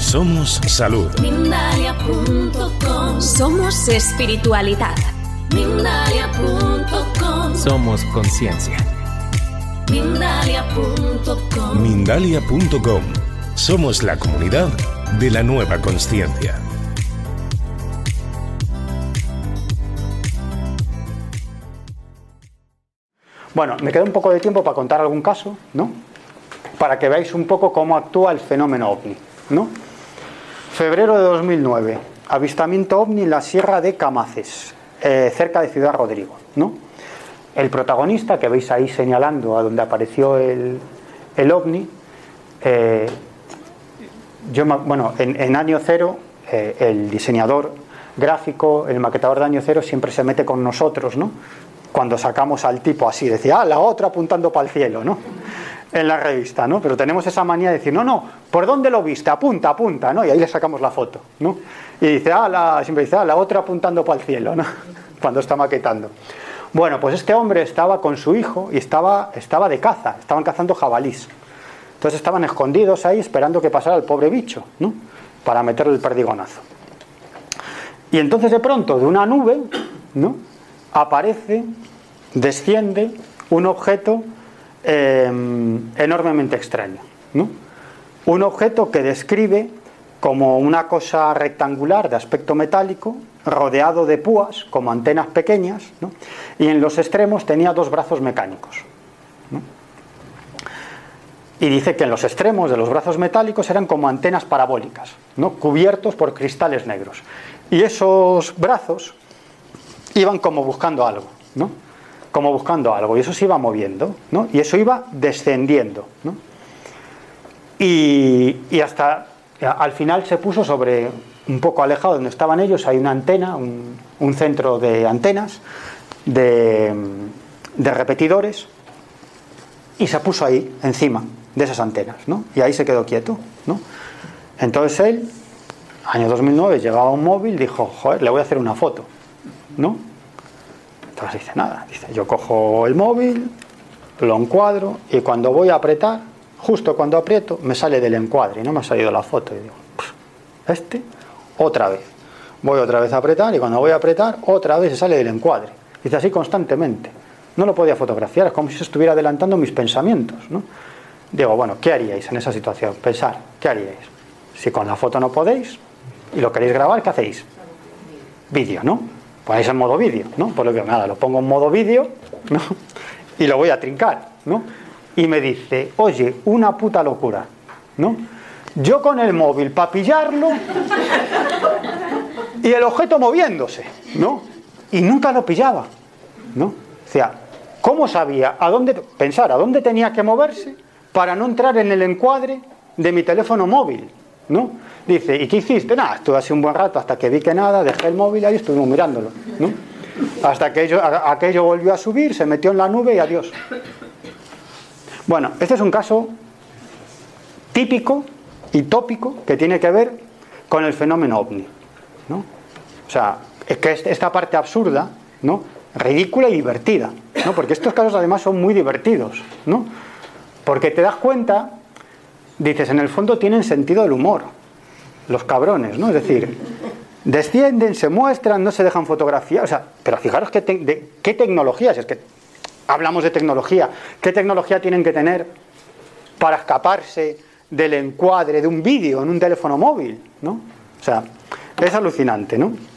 Somos salud. Mindalia.com. Somos espiritualidad. Mindalia.com. Somos conciencia. Mindalia.com. Mindalia.com. Somos la comunidad de la nueva consciencia. Bueno, me queda un poco de tiempo para contar algún caso, ¿no? Para que veáis un poco cómo actúa el fenómeno ovni, ¿no? Febrero de 2009, avistamiento ovni en la Sierra de Camaces, cerca de Ciudad Rodrigo, ¿no? El protagonista que veis ahí señalando a donde apareció el ovni, en Año Cero, el diseñador gráfico, el maquetador de Año Cero siempre se mete con nosotros, ¿no? Cuando sacamos al tipo así, decía, la otra apuntando para el cielo, ¿no? En la revista, ¿no? Pero tenemos esa manía de decir, no, ¿por dónde lo viste? Apunta, ¿no? Y ahí le sacamos la foto, ¿no? Y dice, siempre dice, la otra apuntando para el cielo, ¿no? Cuando está maquetando. Bueno, pues este hombre estaba con su hijo y estaba de caza, estaban cazando jabalís. Entonces estaban escondidos ahí esperando que pasara el pobre bicho, ¿no? Para meterle el perdigonazo. Y entonces de pronto de una nube, ¿no? Desciende un objeto enormemente extraño, ¿no? Un objeto que describe como una cosa rectangular de aspecto metálico, rodeado de púas, como antenas pequeñas, ¿no? Y en los extremos tenía 2 brazos mecánicos, ¿no? Y dice que en los extremos de los brazos metálicos eran como antenas parabólicas, ¿no? Cubiertos por cristales negros. Y esos brazos iban como buscando algo, ¿no? Como buscando algo, y eso se iba moviendo, ¿no? Y eso iba descendiendo, ¿no? Y hasta al final se puso sobre, un poco alejado de donde estaban ellos, hay una antena, un centro de antenas, de repetidores, y se puso ahí, encima de esas antenas, ¿no? Y ahí se quedó quieto, ¿no? Entonces él, año 2009, llegaba un móvil, dijo, joder, le voy a hacer una foto, ¿no? Entonces dice, nada, dice, yo cojo el móvil, lo encuadro, y cuando voy a apretar, justo cuando aprieto, me sale del encuadre, y no me ha salido la foto, y digo, otra vez. Voy otra vez a apretar, y cuando voy a apretar, otra vez se sale del encuadre. Dice, así constantemente. No lo podía fotografiar, es como si se estuviera adelantando mis pensamientos, ¿no? Digo, bueno, ¿qué haríais en esa situación? Pensar, ¿qué haríais? Si con la foto no podéis, y lo queréis grabar, ¿qué hacéis? Vídeo, ¿no? Ponéis en modo vídeo, ¿no? Por lo que nada, lo pongo en modo vídeo, ¿no? Y lo voy a trincar, ¿no? Y me dice, oye, una puta locura, ¿no? Yo con el móvil para pillarlo y el objeto moviéndose, ¿no? Y nunca lo pillaba, ¿no? O sea, ¿cómo sabía a dónde tenía que moverse para no entrar en el encuadre de mi teléfono móvil, ¿no? Dice, ¿y qué hiciste? Nada, estuve así un buen rato hasta que vi que nada, dejé el móvil ahí y estuvimos mirándolo, ¿no? Hasta que aquello volvió a subir, se metió en la nube y adiós. Bueno, este es un caso típico y tópico que tiene que ver con el fenómeno ovni, ¿no? O sea, es que esta parte absurda, ¿no? Ridícula y divertida, ¿no? Porque estos casos además son muy divertidos, ¿no? Porque te das cuenta, dices, en el fondo tienen sentido del humor, los cabrones, ¿no? Es decir, descienden, se muestran, no se dejan fotografiar, o sea, pero fijaros qué tecnologías, es que hablamos de tecnología, qué tecnología tienen que tener para escaparse del encuadre de un vídeo en un teléfono móvil, ¿no? O sea, es alucinante, ¿no?